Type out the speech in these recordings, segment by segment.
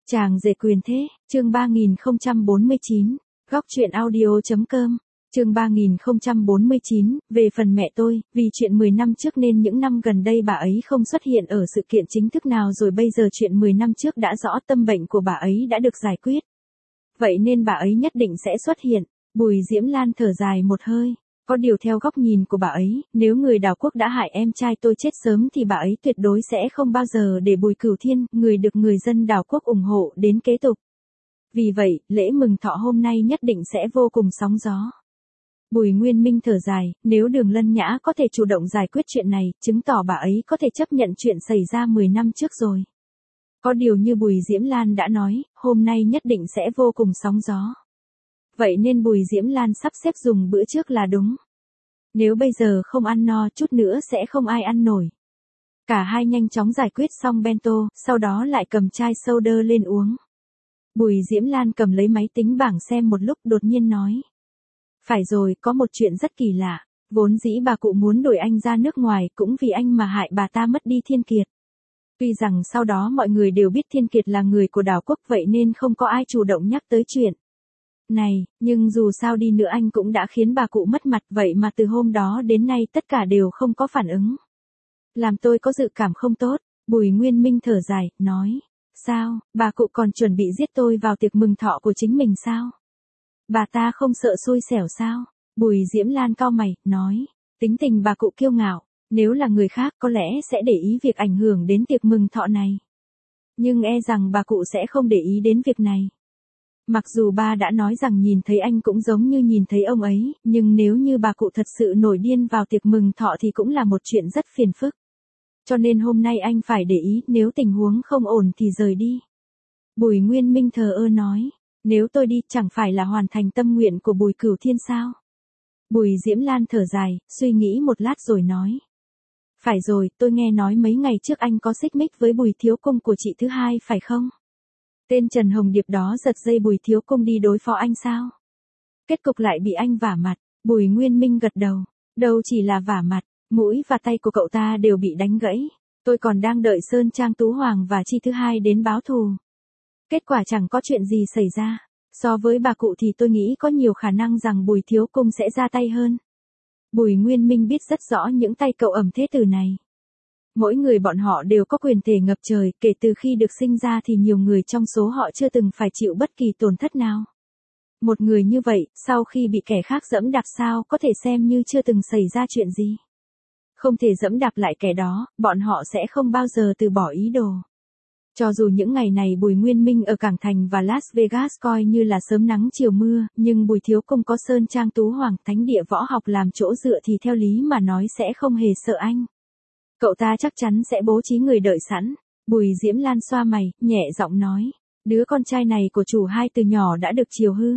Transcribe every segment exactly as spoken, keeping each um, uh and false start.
Chàng rể quyền thế, chương ba nghìn không trăm bốn mươi chín, góc truyện audio.com, chương ba nghìn không trăm bốn mươi chín, về phần mẹ tôi, vì chuyện mười năm trước nên những năm gần đây bà ấy không xuất hiện ở sự kiện chính thức nào rồi bây giờ chuyện mười năm trước đã rõ tâm bệnh của bà ấy đã được giải quyết. Vậy nên bà ấy nhất định sẽ xuất hiện. Bùi Diễm Lan thở dài một hơi. Có điều theo góc nhìn của bà ấy, nếu người Đào Quốc đã hại em trai tôi chết sớm thì bà ấy tuyệt đối sẽ không bao giờ để Bùi Cửu Thiên, người được người dân Đào Quốc ủng hộ, đến kế tục. Vì vậy, lễ mừng thọ hôm nay nhất định sẽ vô cùng sóng gió. Bùi Nguyên Minh thở dài, nếu Đường Lân Nhã có thể chủ động giải quyết chuyện này, chứng tỏ bà ấy có thể chấp nhận chuyện xảy ra mười năm trước rồi. Có điều như Bùi Diễm Lan đã nói, hôm nay nhất định sẽ vô cùng sóng gió. Vậy nên Bùi Diễm Lan sắp xếp dùng bữa trước là đúng. Nếu bây giờ không ăn no chút nữa sẽ không ai ăn nổi. Cả hai nhanh chóng giải quyết xong bento, sau đó lại cầm chai soda lên uống. Bùi Diễm Lan cầm lấy máy tính bảng xem một lúc đột nhiên nói. Phải rồi, có một chuyện rất kỳ lạ. Vốn dĩ bà cụ muốn đuổi anh ra nước ngoài cũng vì anh mà hại bà ta mất đi Thiên Kiệt. Tuy rằng sau đó mọi người đều biết Thiên Kiệt là người của Đào Quốc vậy nên không có ai chủ động nhắc tới chuyện này, nhưng dù sao đi nữa anh cũng đã khiến bà cụ mất mặt vậy mà từ hôm đó đến nay tất cả đều không có phản ứng. Làm tôi có dự cảm không tốt, Bùi Nguyên Minh thở dài, nói. Sao, bà cụ còn chuẩn bị giết tôi vào tiệc mừng thọ của chính mình sao? Bà ta không sợ xui xẻo sao? Bùi Diễm Lan cau mày, nói. Tính tình bà cụ kiêu ngạo, nếu là người khác có lẽ sẽ để ý việc ảnh hưởng đến tiệc mừng thọ này. Nhưng e rằng bà cụ sẽ không để ý đến việc này. Mặc dù ba đã nói rằng nhìn thấy anh cũng giống như nhìn thấy ông ấy, nhưng nếu như bà cụ thật sự nổi điên vào tiệc mừng thọ thì cũng là một chuyện rất phiền phức. Cho nên hôm nay anh phải để ý, nếu tình huống không ổn thì rời đi. Bùi Nguyên Minh thờ ơ nói, nếu tôi đi chẳng phải là hoàn thành tâm nguyện của Bùi Cửu Thiên sao? Bùi Diễm Lan thở dài, suy nghĩ một lát rồi nói. Phải rồi, tôi nghe nói mấy ngày trước anh có xích mích với Bùi Thiếu Cung của chị thứ hai phải không? Tên Trần Hồng Điệp đó giật dây Bùi Thiếu Cung đi đối phó anh sao? Kết cục lại bị anh vả mặt, Bùi Nguyên Minh gật đầu, đâu chỉ là vả mặt, mũi và tay của cậu ta đều bị đánh gãy. Tôi còn đang đợi Sơn Trang Tú Hoàng và Chi thứ hai đến báo thù. Kết quả chẳng có chuyện gì xảy ra. So với bà cụ thì tôi nghĩ có nhiều khả năng rằng Bùi Thiếu Cung sẽ ra tay hơn. Bùi Nguyên Minh biết rất rõ những tay cậu ẩm thế tử này. Mỗi người bọn họ đều có quyền thể ngập trời, kể từ khi được sinh ra thì nhiều người trong số họ chưa từng phải chịu bất kỳ tổn thất nào. Một người như vậy, sau khi bị kẻ khác dẫm đạp sao có thể xem như chưa từng xảy ra chuyện gì. Không thể dẫm đạp lại kẻ đó, bọn họ sẽ không bao giờ từ bỏ ý đồ. Cho dù những ngày này Bùi Nguyên Minh ở Cảng Thành và Las Vegas coi như là sớm nắng chiều mưa, nhưng Bùi Thiếu Cung có Sơn Trang Tú Hoàng thánh địa võ học làm chỗ dựa thì theo lý mà nói sẽ không hề sợ anh. Cậu ta chắc chắn sẽ bố trí người đợi sẵn. Bùi Diễm Lan xoa mày, nhẹ giọng nói. Đứa con trai này của chủ hai từ nhỏ đã được chiều hư.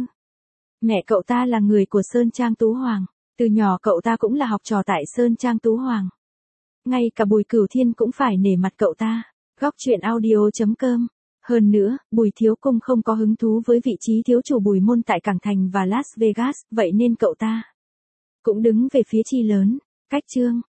Mẹ cậu ta là người của Sơn Trang Tú Hoàng. Từ nhỏ cậu ta cũng là học trò tại Sơn Trang Tú Hoàng. Ngay cả Bùi Cửu Thiên cũng phải nể mặt cậu ta. Góc truyện audio.com. Hơn nữa, Bùi Thiếu Cung không có hứng thú với vị trí thiếu chủ Bùi Môn tại Cảng Thành và Las Vegas, vậy nên cậu ta cũng đứng về phía Chi lớn. Cách chương.